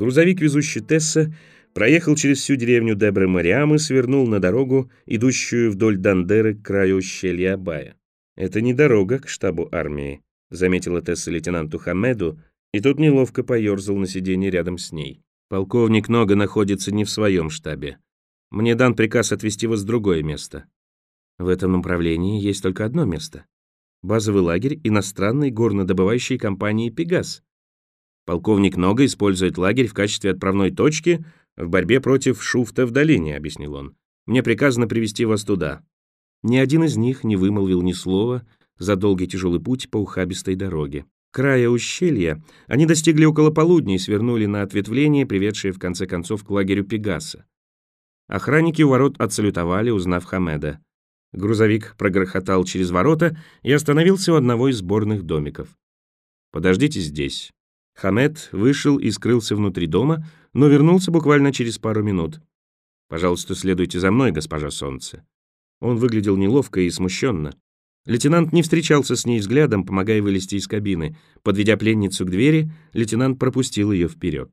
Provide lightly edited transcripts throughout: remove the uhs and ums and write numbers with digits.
Грузовик, везущий Тесса, проехал через всю деревню Дебре-Мариам и свернул на дорогу, идущую вдоль Дандеры к краю ущелья Абая. «Это не дорога к штабу армии», — заметила Тесса лейтенанту Хамеду, и тот неловко поерзал на сиденье рядом с ней. «Полковник Нога находится не в своем штабе. Мне дан приказ отвезти вас в другое место». «В этом направлении есть только одно место. Базовый лагерь иностранной горнодобывающей компании «Пегас». Полковник Нога использует лагерь в качестве отправной точки в борьбе против шуфта в долине», — объяснил он. «Мне приказано привести вас туда». Ни один из них не вымолвил ни слова за долгий тяжелый путь по ухабистой дороге. Края ущелья они достигли около полудня и свернули на ответвление, приведшее в конце концов к лагерю Пегаса. Охранники у ворот отсалютовали, узнав Хамеда. Грузовик прогрохотал через ворота и остановился у одного из сборных домиков. «Подождите здесь». Хамед вышел и скрылся внутри дома, но вернулся буквально через пару минут. «Пожалуйста, следуйте за мной, госпожа Солнце». Он выглядел неловко и смущенно. Лейтенант не встречался с ней взглядом, помогая вылезти из кабины. Подведя пленницу к двери, лейтенант пропустил ее вперед.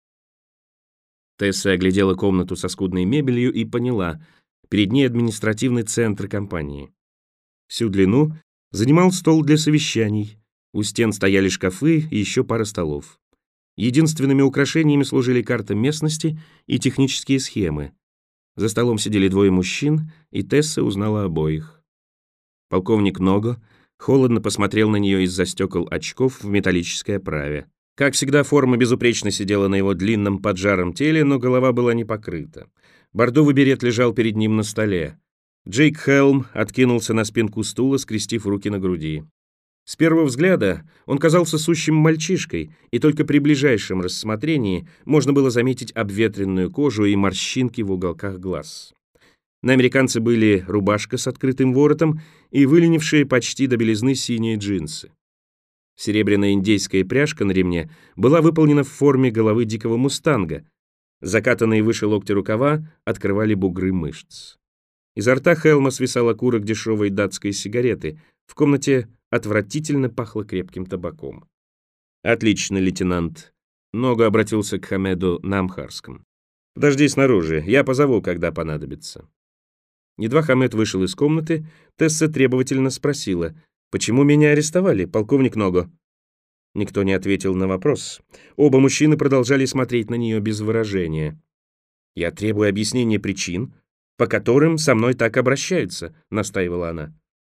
Тесса оглядела комнату со скудной мебелью и поняла, перед ней административный центр компании. Всю длину занимал стол для совещаний, у стен стояли шкафы и еще пара столов. Единственными украшениями служили карта местности и технические схемы. За столом сидели двое мужчин, и Тесса узнала обоих. Полковник Ного холодно посмотрел на нее из-за стекол очков в металлической оправе. Как всегда, форма безупречно сидела на его длинном поджаром теле, но голова была не покрыта. Бордовый берет лежал перед ним на столе. Джейк Хелм откинулся на спинку стула, скрестив руки на груди. С первого взгляда он казался сущим мальчишкой, и только при ближайшем рассмотрении можно было заметить обветренную кожу и морщинки в уголках глаз. На американце были рубашка с открытым воротом и выленившие почти до белизны синие джинсы. Серебряная индейская пряжка на ремне была выполнена в форме головы дикого мустанга. Закатанные выше локтя рукава открывали бугры мышц. Изо рта Хелма свисал окурок дешевой датской сигареты. В комнате отвратительно пахло крепким табаком. «Отлично, лейтенант». Ного обратился к Хамеду на амхарском. «Подожди снаружи, я позову, когда понадобится». Едва Хамед вышел из комнаты, Тесса требовательно спросила: «Почему меня арестовали, полковник Ного?» Никто не ответил на вопрос. Оба мужчины продолжали смотреть на нее без выражения. «Я требую объяснения причин, по которым со мной так обращаются», — настаивала она.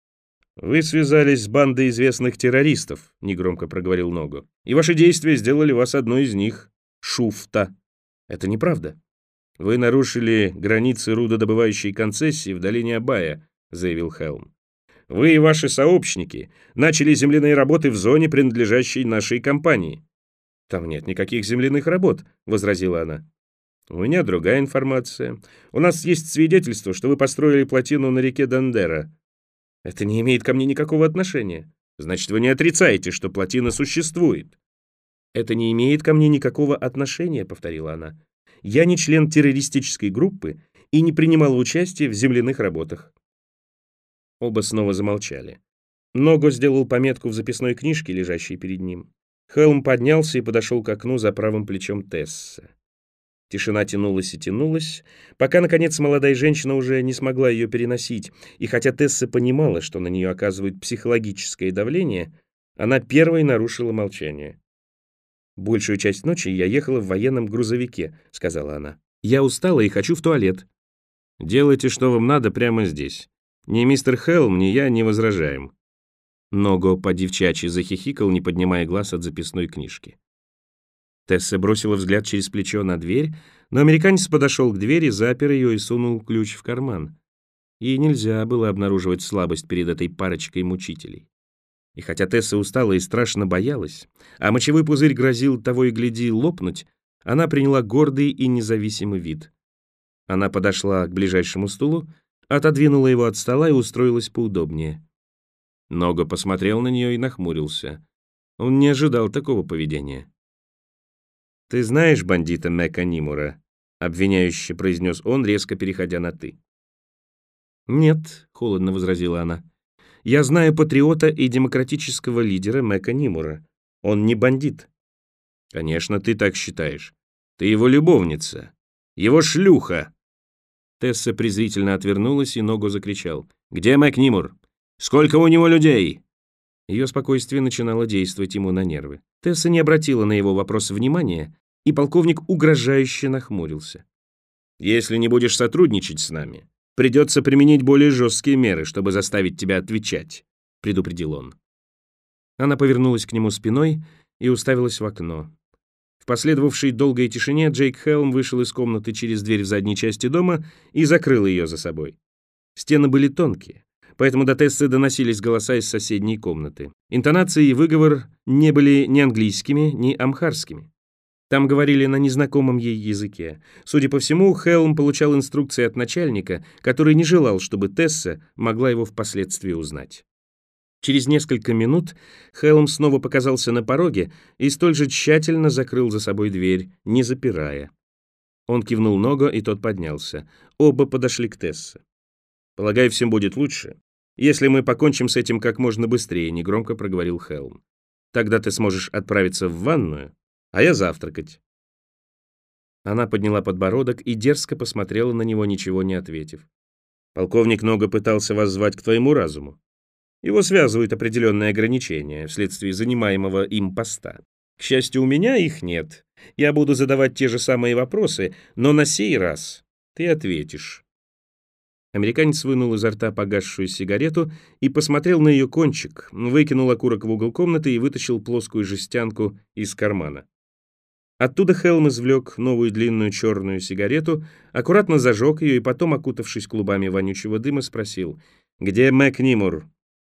«Вы связались с бандой известных террористов», — негромко проговорил Ного, «и ваши действия сделали вас одной из них — шуфта». «Это неправда. Вы нарушили границы рудодобывающей концессии в долине Абая», — заявил Хелм. «Вы и ваши сообщники начали земляные работы в зоне, принадлежащей нашей компании». «Там нет никаких земляных работ», — возразила она. «У меня другая информация. У нас есть свидетельство, что вы построили плотину на реке Дандера». «Это не имеет ко мне никакого отношения». «Значит, вы не отрицаете, что плотина существует». «Это не имеет ко мне никакого отношения», — повторила она. «Я не член террористической группы и не принимала участия в земляных работах». Оба снова замолчали. Ного сделал пометку в записной книжке, лежащей перед ним. Хелм поднялся и подошел к окну за правым плечом Тессы. Тишина тянулась и тянулась, пока, наконец, молодая женщина уже не смогла ее переносить, и хотя Тесса понимала, что на нее оказывают психологическое давление, она первой нарушила молчание. «Большую часть ночи я ехала в военном грузовике», — сказала она. «Я устала и хочу в туалет». «Делайте, что вам надо, прямо здесь. Ни мистер Хелм, ни я не возражаем». Ного по-девчачьи захихикал, не поднимая глаз от записной книжки. Тесса бросила взгляд через плечо на дверь, но американец подошел к двери, запер ее и сунул ключ в карман. Ей нельзя было обнаруживать слабость перед этой парочкой мучителей. И хотя Тесса устала и страшно боялась, а мочевой пузырь грозил того и гляди лопнуть, она приняла гордый и независимый вид. Она подошла к ближайшему стулу, отодвинула его от стола и устроилась поудобнее. Ного посмотрел на нее и нахмурился. Он не ожидал такого поведения. «Ты знаешь бандита Мэка Нимура?» — обвиняюще произнес он, резко переходя на «ты». «Нет», — холодно возразила она. «Я знаю патриота и демократического лидера Мэка Нимура. Он не бандит». «Конечно, ты так считаешь. Ты его любовница. Его шлюха!» Тесса презрительно отвернулась, и Ного закричал. «Где МакНимур? Сколько у него людей?» Ее спокойствие начинало действовать ему на нервы. Тесса не обратила на его вопрос внимания, и полковник угрожающе нахмурился. «Если не будешь сотрудничать с нами, придется применить более жесткие меры, чтобы заставить тебя отвечать», — предупредил он. Она повернулась к нему спиной и уставилась в окно. В последовавшей долгой тишине Джейк Хелм вышел из комнаты через дверь в задней части дома и закрыл ее за собой. Стены были тонкие, поэтому до Тессы доносились голоса из соседней комнаты. Интонации и выговор не были ни английскими, ни амхарскими. Там говорили на незнакомом ей языке. Судя по всему, Хелм получал инструкции от начальника, который не желал, чтобы Тесса могла его впоследствии узнать. Через несколько минут Хелм снова показался на пороге и столь же тщательно закрыл за собой дверь, не запирая. Он кивнул Ного, и тот поднялся. Оба подошли к Тессе. «Полагаю, всем будет лучше, если мы покончим с этим как можно быстрее», — негромко проговорил Хелм. «Тогда ты сможешь отправиться в ванную, а я завтракать». Она подняла подбородок и дерзко посмотрела на него, ничего не ответив. «Полковник Ного пытался воззвать к твоему разуму. Его связывают определенные ограничения вследствие занимаемого им поста. К счастью, у меня их нет. Я буду задавать те же самые вопросы, но на сей раз ты ответишь». Американец вынул изо рта погасшую сигарету и посмотрел на ее кончик, выкинул окурок в угол комнаты и вытащил плоскую жестянку из кармана. Оттуда Хелм извлек новую длинную черную сигарету, аккуратно зажег ее и потом, окутавшись клубами вонючего дыма, спросил: «Где МакНимур?»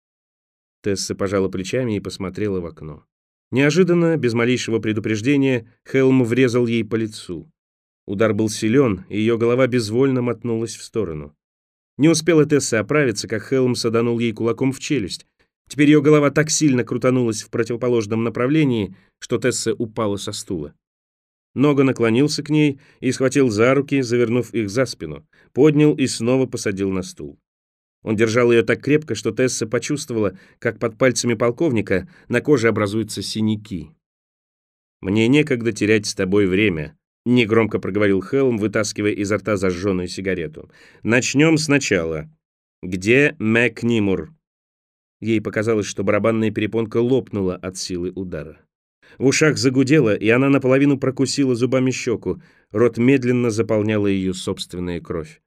Тесса пожала плечами и посмотрела в окно. Неожиданно, без малейшего предупреждения, Хелм врезал ей по лицу. Удар был силен, и ее голова безвольно мотнулась в сторону. Не успела Тесса оправиться, как Хелм саданул ей кулаком в челюсть. Теперь ее голова так сильно крутанулась в противоположном направлении, что Тесса упала со стула. Ного наклонился к ней и схватил за руки, завернув их за спину, поднял и снова посадил на стул. Он держал ее так крепко, что Тесса почувствовала, как под пальцами полковника на коже образуются синяки. «Мне некогда терять с тобой время», — негромко проговорил Хелм, вытаскивая изо рта зажженную сигарету. «Начнем сначала. Где МакНимур?» Ей показалось, что барабанная перепонка лопнула от силы удара. В ушах загудело, и она наполовину прокусила зубами щеку. Рот медленно заполняла ее собственная кровь.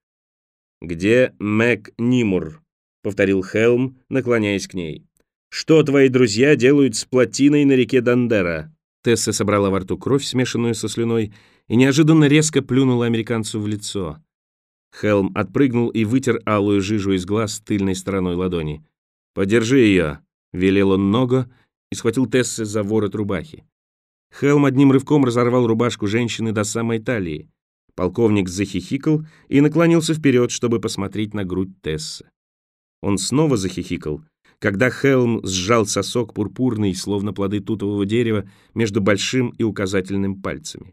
«Где МакНимур?» — повторил Хелм, наклоняясь к ней. «Что твои друзья делают с плотиной на реке Дандера?» Тесса собрала во рту кровь, смешанную со слюной, и неожиданно резко плюнула американцу в лицо. Хелм отпрыгнул и вытер алую жижу из глаз тыльной стороной ладони. «Подержи ее», — велел он Ного и схватил Тессы за ворот рубахи. Хелм одним рывком разорвал рубашку женщины до самой талии. Полковник захихикал и наклонился вперед, чтобы посмотреть на грудь Тессы. Он снова захихикал, когда Хелм сжал сосок пурпурный, словно плоды тутового дерева, между большим и указательным пальцами.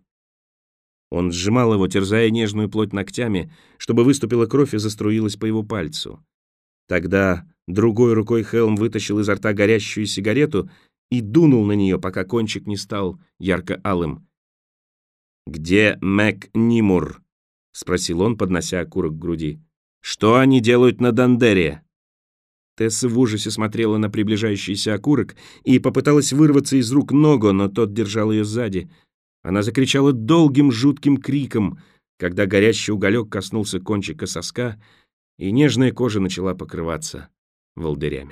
Он сжимал его, терзая нежную плоть ногтями, чтобы выступила кровь и заструилась по его пальцу. Тогда другой рукой Хелм вытащил изо рта горящую сигарету и дунул на нее, пока кончик не стал ярко-алым. «Где МакНимур?» — спросил он, поднося окурок к груди. «Что они делают на Дандере?» Тесса в ужасе смотрела на приближающийся окурок и попыталась вырваться из рук Ного, но тот держал ее сзади. Она закричала долгим жутким криком, когда горящий уголек коснулся кончика соска, и нежная кожа начала покрываться волдырями.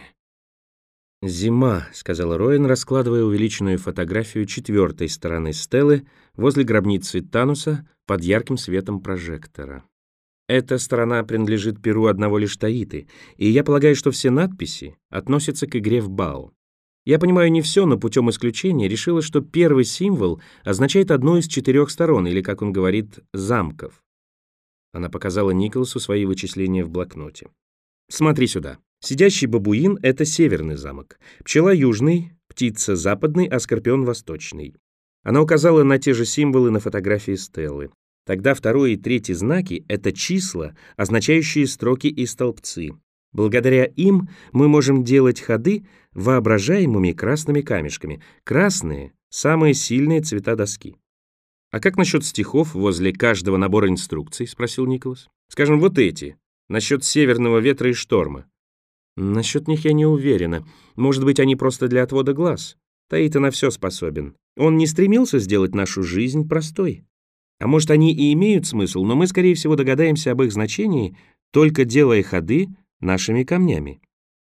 «Зима», — сказала Роэн, раскладывая увеличенную фотографию четвертой стороны стелы возле гробницы Тануса под ярким светом прожектора. «Эта сторона принадлежит перу одного лишь Таиты, и я полагаю, что все надписи относятся к игре в Бао. Я понимаю не все, но путем исключения решила, что первый символ означает одну из 4 сторон, или, как он говорит, замков». Она показала Николасу свои вычисления в блокноте. «Смотри сюда. Сидящий бабуин — это северный замок, пчела — южный, птица — западный, а скорпион — восточный». Она указала на те же символы на фотографии Стеллы. Тогда второй и третий знаки — это числа, означающие строки и столбцы. Благодаря им мы можем делать ходы воображаемыми красными камешками. Красные — самые сильные цвета доски. «А как насчет стихов возле каждого набора инструкций?» — спросил Николас. «Скажем, вот эти, насчет северного ветра и шторма». «Насчет них я не уверена. Может быть, они просто для отвода глаз. Таита на все способен. Он не стремился сделать нашу жизнь простой. А может, они и имеют смысл, но мы, скорее всего, догадаемся об их значении, только делая ходы нашими камнями».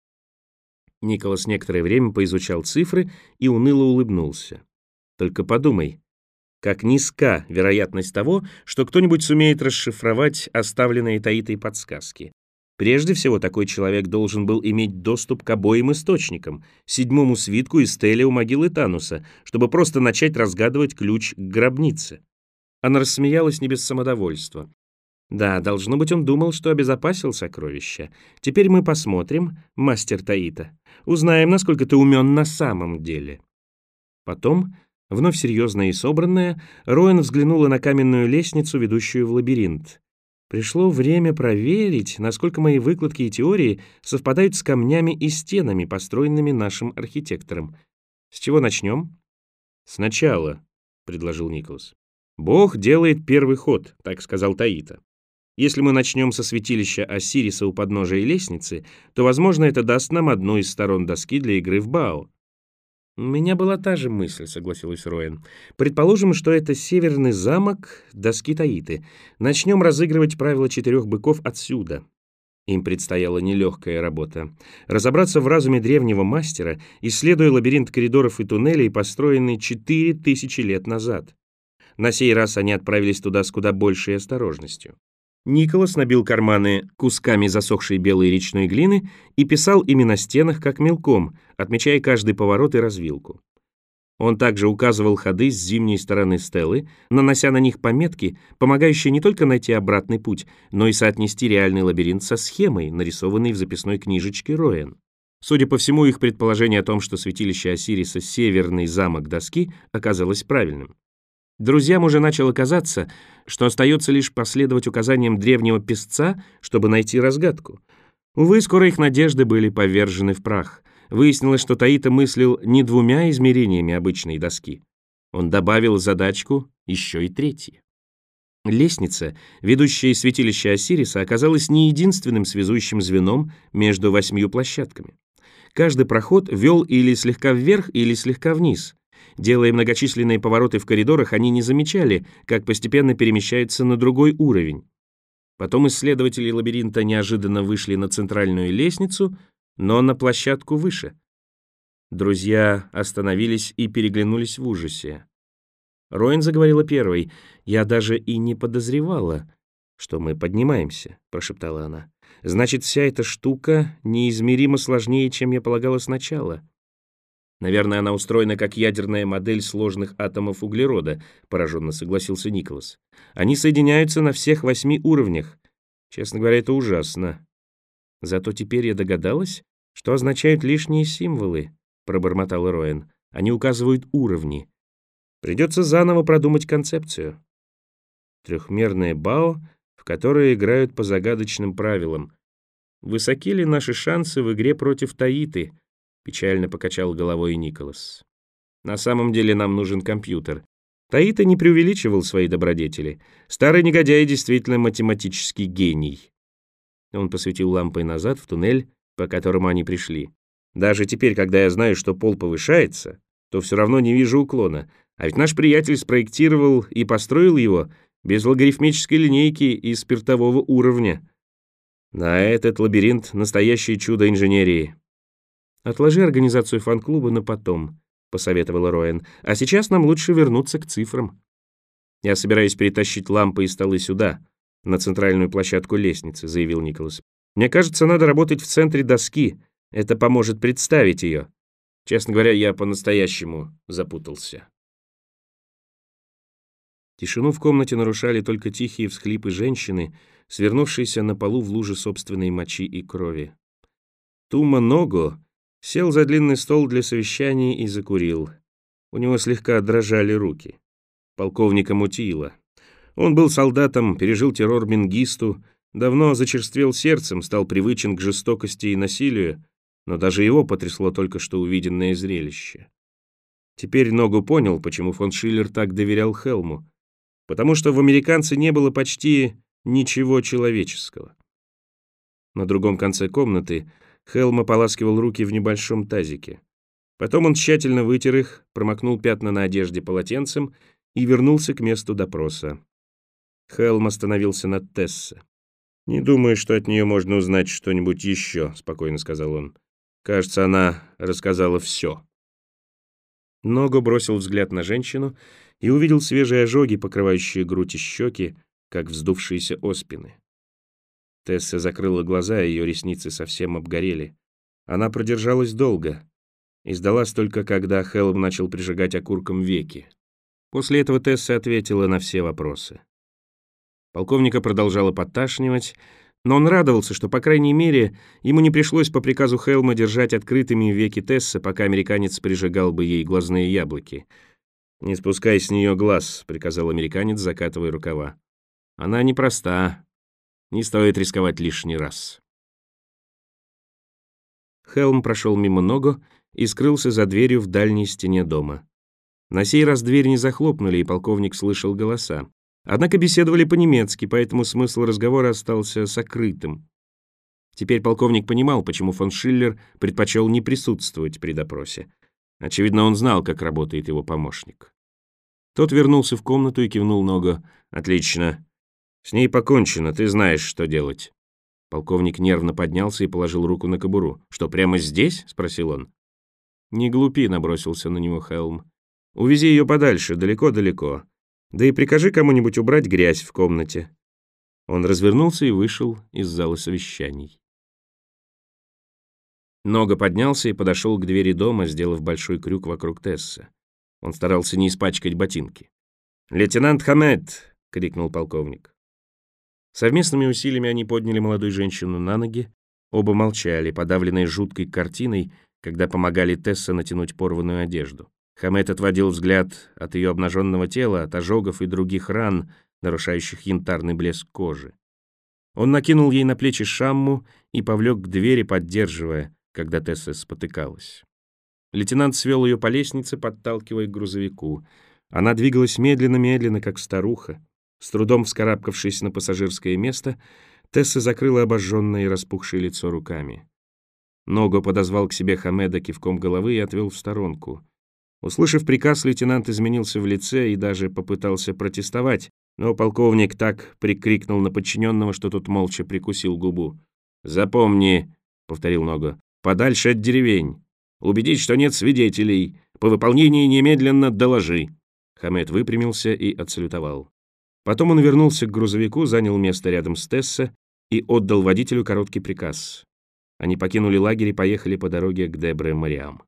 Николас некоторое время поизучал цифры и уныло улыбнулся. «Только подумай, как низка вероятность того, что кто-нибудь сумеет расшифровать оставленные Таитой подсказки. Прежде всего, такой человек должен был иметь доступ к обоим источникам, седьмому свитку и стеле у могилы Тануса, чтобы просто начать разгадывать ключ к гробнице». Она рассмеялась не без самодовольства. «Да, должно быть, он думал, что обезопасил сокровища. Теперь мы посмотрим, мастер Таита. Узнаем, насколько ты умен на самом деле». Потом, вновь серьезная и собранная, Роэн взглянула на каменную лестницу, ведущую в лабиринт. «Пришло время проверить, насколько мои выкладки и теории совпадают с камнями и стенами, построенными нашим архитектором. С чего начнем?» «Сначала», — предложил Николас. «Бог делает первый ход», — так сказал Таита. «Если мы начнем со святилища Осириса у подножия лестницы, то, возможно, это даст нам одну из сторон доски для игры в Бао». «У меня была та же мысль», — согласилась Роэн. «Предположим, что это северный замок доски Таиты. Начнем разыгрывать правила 4 быков отсюда». Им предстояла нелегкая работа. Разобраться в разуме древнего мастера, исследуя лабиринт коридоров и туннелей, построенный 4000 лет назад. На сей раз они отправились туда с куда большей осторожностью. Николас набил карманы кусками засохшей белой речной глины и писал ими на стенах, как мелком, отмечая каждый поворот и развилку. Он также указывал ходы с зимней стороны стелы, нанося на них пометки, помогающие не только найти обратный путь, но и соотнести реальный лабиринт со схемой, нарисованной в записной книжечке Роэн. Судя по всему, их предположение о том, что святилище Осириса — северный замок доски, оказалось правильным. Друзьям уже начало казаться, что остается лишь последовать указаниям древнего песца, чтобы найти разгадку. Увы, скоро их надежды были повержены в прах. Выяснилось, что Таита мыслил не 2 измерениями обычной доски. Он добавил задачку еще и 3. Лестница, ведущая из святилища Осириса, оказалась не единственным связующим звеном между 8 площадками. Каждый проход вел или слегка вверх, или слегка вниз. Делая многочисленные повороты в коридорах, они не замечали, как постепенно перемещаются на другой уровень. Потом исследователи лабиринта неожиданно вышли на центральную лестницу, но на площадку выше. Друзья остановились и переглянулись в ужасе. Роэн заговорила первой. «Я даже и не подозревала, что мы поднимаемся», — прошептала она. «Значит, вся эта штука неизмеримо сложнее, чем я полагала сначала». «Наверное, она устроена как ядерная модель сложных атомов углерода», — пораженно согласился Николас. «Они соединяются на всех 8 уровнях. Честно говоря, это ужасно». «Зато теперь я догадалась, что означают лишние символы», — пробормотал Роэн. «Они указывают уровни. Придется заново продумать концепцию». Трехмерное Бао, в которое играют по загадочным правилам. Высоки ли наши шансы в игре против Таиты? Печально покачал головой Николас. На самом деле нам нужен компьютер. Таита не преувеличивал свои добродетели. Старый негодяй действительно математический гений. Он посветил лампой назад в туннель, по которому они пришли. Даже теперь, когда я знаю, что пол повышается, то все равно не вижу уклона. А ведь наш приятель спроектировал и построил его без логарифмической линейки и спиртового уровня. Да, этот лабиринт — настоящее чудо инженерии. «Отложи организацию фан-клуба на потом», — посоветовала Роэн. «А сейчас нам лучше вернуться к цифрам». «Я собираюсь перетащить лампы и столы сюда, на центральную площадку лестницы», — заявил Николас. «Мне кажется, надо работать в центре доски. Это поможет представить ее. Честно говоря, я по-настоящему запутался». Тишину в комнате нарушали только тихие всхлипы женщины, свернувшейся на полу в луже собственной мочи и крови. Тума Ного сел за длинный стол для совещаний и закурил. У него слегка дрожали руки. Полковника мутило. Он был солдатом, пережил террор Менгисту, давно зачерствел сердцем, стал привычен к жестокости и насилию, но даже его потрясло только что увиденное зрелище. Теперь Ногу понял, почему фон Шиллер так доверял Хелму. потому что в американце не было почти ничего человеческого. На другом конце комнаты Хелм ополаскивал руки в небольшом тазике. Потом он тщательно вытер их, промокнул пятна на одежде полотенцем и вернулся к месту допроса. Хелм остановился над Тессе. «Не думаю, что от нее можно узнать что-нибудь еще», — спокойно сказал он. «Кажется, она рассказала все». Ного бросил взгляд на женщину и увидел свежие ожоги, покрывающие грудь и щеки, как вздувшиеся оспины. Тесса закрыла глаза, и ее ресницы совсем обгорели. Она продержалась долго и сдалась только, когда Хелм начал прижигать окурком веки. После этого Тесса ответила на все вопросы. Полковника продолжало подташнивать, но он радовался, что, по крайней мере, ему не пришлось по приказу Хелма держать открытыми веки Тессы, пока американец прижигал бы ей глазные яблоки. «Не спускай с нее глаз», — приказал американец, закатывая рукава. «Она непроста. Не стоит рисковать лишний раз». Хелм прошел мимо Ного и скрылся за дверью в дальней стене дома. На сей раз дверь не захлопнули, и полковник слышал голоса. Однако беседовали по-немецки, поэтому смысл разговора остался сокрытым. Теперь полковник понимал, почему фон Шиллер предпочел не присутствовать при допросе. Очевидно, он знал, как работает его помощник. Тот вернулся в комнату и кивнул Ного. «Отлично. С ней покончено, ты знаешь, что делать». Полковник нервно поднялся и положил руку на кобуру. «Что, прямо здесь?» — спросил он. «Не глупи», — набросился на него Хелм. «Увези ее подальше, далеко-далеко. Да и прикажи кому-нибудь убрать грязь в комнате». Он развернулся и вышел из зала совещаний. Ного поднялся и подошел к двери дома, сделав большой крюк вокруг Тессы. Он старался не испачкать ботинки. «Лейтенант Хамед!» — крикнул полковник. Совместными усилиями они подняли молодую женщину на ноги. Оба молчали, подавленные жуткой картиной, когда помогали Тессе натянуть порванную одежду. Хамед отводил взгляд от ее обнаженного тела, от ожогов и других ран, нарушающих янтарный блеск кожи. Он накинул ей на плечи шамму и повлек к двери, поддерживая, когда Тесса спотыкалась. Лейтенант свел ее по лестнице, подталкивая к грузовику. Она двигалась медленно-медленно, как старуха. С трудом вскарабкавшись на пассажирское место, Тесса закрыла обожженное и распухшее лицо руками. Ного подозвал к себе Хамеда кивком головы и отвел в сторонку. Услышав приказ, лейтенант изменился в лице и даже попытался протестовать, но полковник так прикрикнул на подчиненного, что тот молча прикусил губу. «Запомни», — повторил Ного, — «подальше от деревень. Убедись, что нет свидетелей. По выполнении немедленно доложи». Хамед выпрямился и отсалютовал. Потом он вернулся к грузовику, занял место рядом с Тессе и отдал водителю короткий приказ. Они покинули лагерь и поехали по дороге к Дебре-Мариам.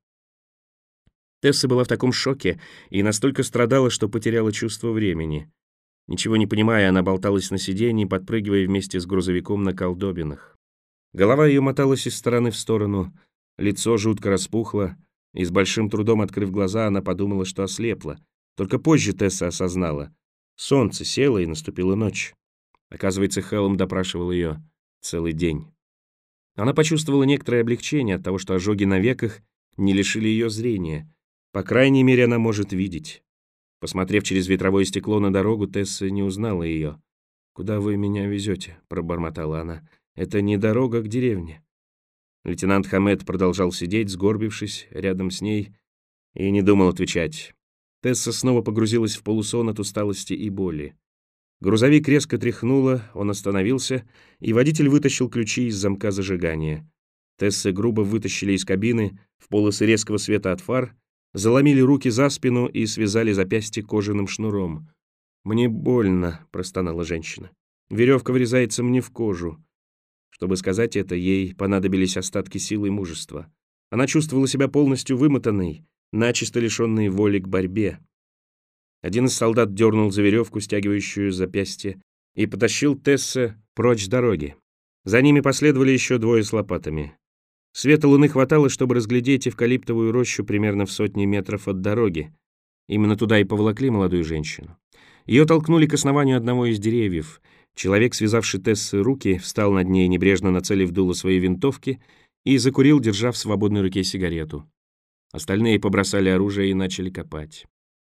Тесса была в таком шоке и настолько страдала, что потеряла чувство времени. Ничего не понимая, она болталась на сиденье, подпрыгивая вместе с грузовиком на колдобинах. Голова ее моталась из стороны в сторону, лицо жутко распухло, и с большим трудом, открыв глаза, она подумала, что ослепла. Только позже Тесса осознала. Солнце село, и наступила ночь. Оказывается, Хелм допрашивал ее целый день. Она почувствовала некоторое облегчение от того, что ожоги на веках не лишили ее зрения. По крайней мере, она может видеть. Посмотрев через ветровое стекло на дорогу, Тесса не узнала ее. «Куда вы меня везете?» — пробормотала она. «Это не дорога к деревне». Лейтенант Хамед продолжал сидеть, сгорбившись рядом с ней, и не думал отвечать. Тесса снова погрузилась в полусон от усталости и боли. Грузовик резко тряхнуло, он остановился, и водитель вытащил ключи из замка зажигания. Тессы грубо вытащили из кабины в полосы резкого света от фар, заломили руки за спину и связали запястье кожаным шнуром. «Мне больно», — простонала женщина. «Веревка врезается мне в кожу». Чтобы сказать это, ей понадобились остатки силы и мужества. Она чувствовала себя полностью вымотанной, начисто лишенной воли к борьбе. Один из солдат дернул за веревку, стягивающую запястье, и потащил Тесса прочь с дороги. За ними последовали еще двое с лопатами. Света луны хватало, чтобы разглядеть эвкалиптовую рощу примерно в 100 метров от дороги. Именно туда и поволокли молодую женщину. Ее толкнули к основанию одного из деревьев. Человек, связавший Тессы руки, встал над ней, небрежно нацелив дуло своей винтовки, и закурил, держа в свободной руке сигарету. Остальные побросали оружие и начали копать.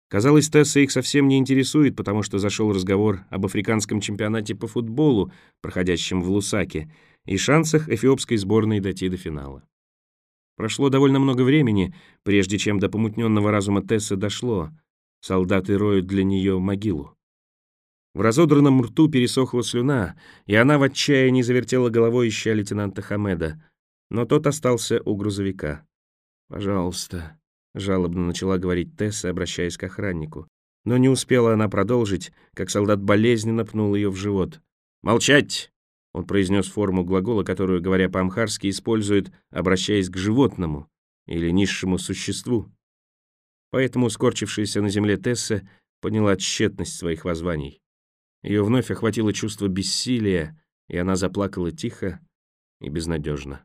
Казалось, Тесса их совсем не интересует, потому что зашел разговор об африканском чемпионате по футболу, проходящем в Лусаке, и шансах эфиопской сборной дойти до финала. Прошло довольно много времени, прежде чем до помутненного разума Тессы дошло. Солдаты роют для нее могилу. В разодранном рту пересохла слюна, и она в отчаянии завертела головой, ища лейтенанта Хамеда. Но тот остался у грузовика. «Пожалуйста», — жалобно начала говорить Тесса, обращаясь к охраннику. Но не успела она продолжить, как солдат болезненно пнул ее в живот. «Молчать!» — он произнес форму глагола, которую, говоря по-амхарски, использует, обращаясь к животному или низшему существу. Поэтому скорчившаяся на земле Тесса поняла тщетность своих воззваний. Ее вновь охватило чувство бессилия, и она заплакала тихо и безнадежно.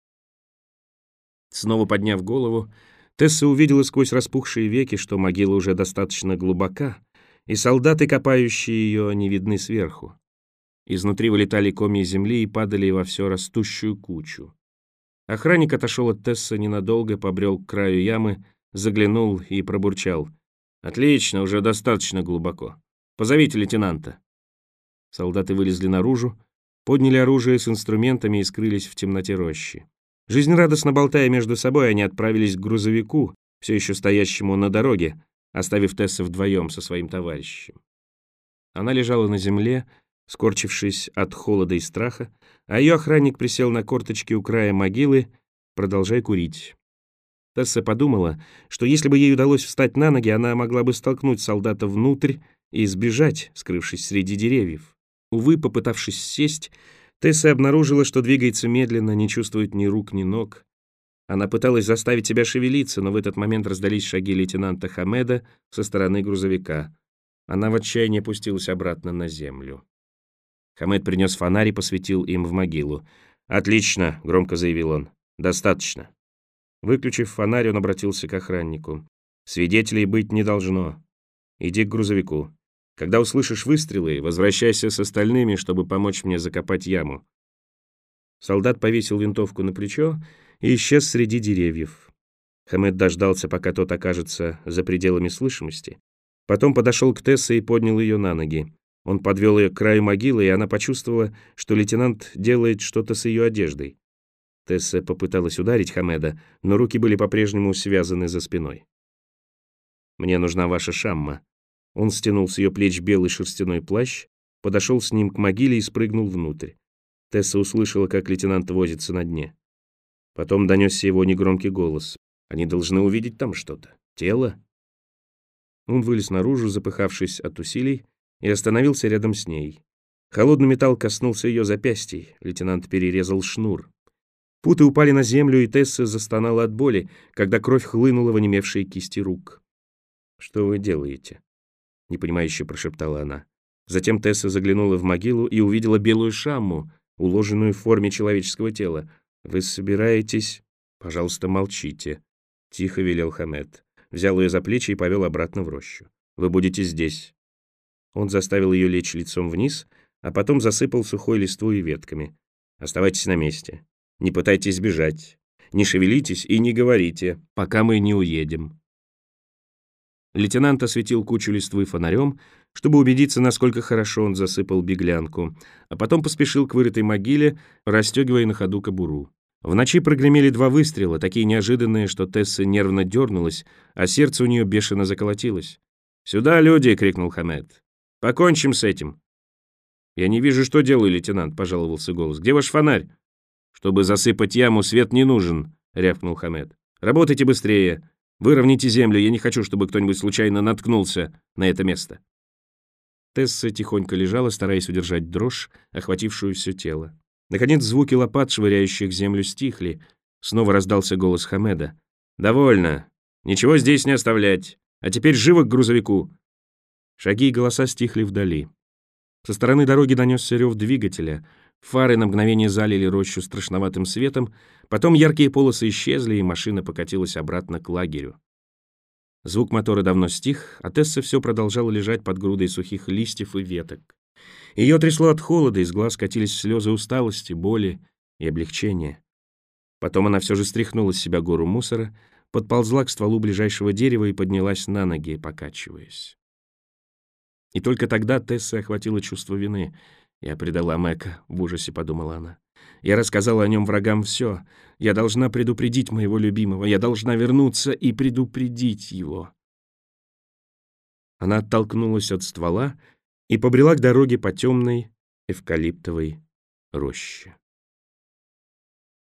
Снова подняв голову, Тесса увидела сквозь распухшие веки, что могила уже достаточно глубока, и солдаты, копающие ее, не видны сверху. Изнутри вылетали комья земли и падали во все растущую кучу. Охранник отошел от Тессы ненадолго, побрел к краю ямы, заглянул и пробурчал. «Отлично, уже достаточно глубоко. Позовите лейтенанта». Солдаты вылезли наружу, подняли оружие с инструментами и скрылись в темноте рощи. Жизнерадостно болтая между собой, они отправились к грузовику, все еще стоящему на дороге, оставив Тессу вдвоем со своим товарищем. Она лежала на земле, скорчившись от холода и страха, а ее охранник присел на корточки у края могилы, продолжая курить. Тесса подумала, что если бы ей удалось встать на ноги, она могла бы столкнуть солдата внутрь и сбежать, скрывшись среди деревьев. Увы, попытавшись сесть, Тесса обнаружила, что двигается медленно, не чувствует ни рук, ни ног. Она пыталась заставить себя шевелиться, но в этот момент раздались шаги лейтенанта Хамеда со стороны грузовика. Она в отчаянии опустилась обратно на землю. Хамед принес фонарь и посветил им в могилу. «Отлично», — громко заявил он, — «достаточно». Выключив фонарь, он обратился к охраннику. «Свидетелей быть не должно. Иди к грузовику. Когда услышишь выстрелы, возвращайся с остальными, чтобы помочь мне закопать яму». Солдат повесил винтовку на плечо и исчез среди деревьев. Хамед дождался, пока тот окажется за пределами слышимости. Потом подошел к Тессе и поднял ее на ноги. Он подвел ее к краю могилы, и она почувствовала, что лейтенант делает что-то с ее одеждой. Тесса попыталась ударить Хамеда, но руки были по-прежнему связаны за спиной. «Мне нужна ваша шамма». Он стянул с ее плеч белый шерстяной плащ, подошел с ним к могиле и спрыгнул внутрь. Тесса услышала, как лейтенант возится на дне. Потом донесся его негромкий голос. «Они должны увидеть там что-то. Тело?» Он вылез наружу, запыхавшись от усилий, и остановился рядом с ней. Холодный металл коснулся ее запястий. Лейтенант перерезал шнур. Путы упали на землю, и Тесса застонала от боли, когда кровь хлынула в онемевшие кисти рук. «Что вы делаете?» — непонимающе прошептала она. Затем Тесса заглянула в могилу и увидела белую шамму, уложенную в форме человеческого тела. «Вы собираетесь...» «Пожалуйста, молчите», — тихо велел Хамед. Взял ее за плечи и повел обратно в рощу. «Вы будете здесь». Он заставил ее лечь лицом вниз, а потом засыпал сухой листвой и ветками. «Оставайтесь на месте. Не пытайтесь бежать. Не шевелитесь и не говорите, пока мы не уедем». Лейтенант осветил кучу листвы фонарем, чтобы убедиться, насколько хорошо он засыпал беглянку, а потом поспешил к вырытой могиле, расстегивая на ходу кобуру. В ночи прогремели 2 выстрела, такие неожиданные, что Тесса нервно дернулась, а сердце у нее бешено заколотилось. «Сюда, люди!» — крикнул Хамед. «Покончим с этим!» «Я не вижу, что делаю, лейтенант», — пожаловался голос. «Где ваш фонарь?» «Чтобы засыпать яму, свет не нужен», — рявкнул Хамед. «Работайте быстрее! Выровняйте землю, я не хочу, чтобы кто-нибудь случайно наткнулся на это место». Тесса тихонько лежала, стараясь удержать дрожь, охватившую все тело. Наконец звуки лопат, швыряющих землю, стихли. Снова раздался голос Хамеда. «Довольно. Ничего здесь не оставлять. А теперь живо к грузовику». Шаги и голоса стихли вдали. Со стороны дороги донесся рев двигателя. Фары на мгновение залили рощу страшноватым светом, потом яркие полосы исчезли, и машина покатилась обратно к лагерю. Звук мотора давно стих, а Тесса все продолжала лежать под грудой сухих листьев и веток. Ее трясло от холода, из глаз катились слезы усталости, боли и облегчения. Потом она все же стряхнула с себя гору мусора, подползла к стволу ближайшего дерева и поднялась на ноги, покачиваясь. И только тогда Тесса охватило чувство вины. «Я предала Мэка», — в ужасе подумала она. «Я рассказала о нем врагам все. Я должна предупредить моего любимого. Я должна вернуться и предупредить его». Она оттолкнулась от ствола и побрела к дороге по темной эвкалиптовой роще.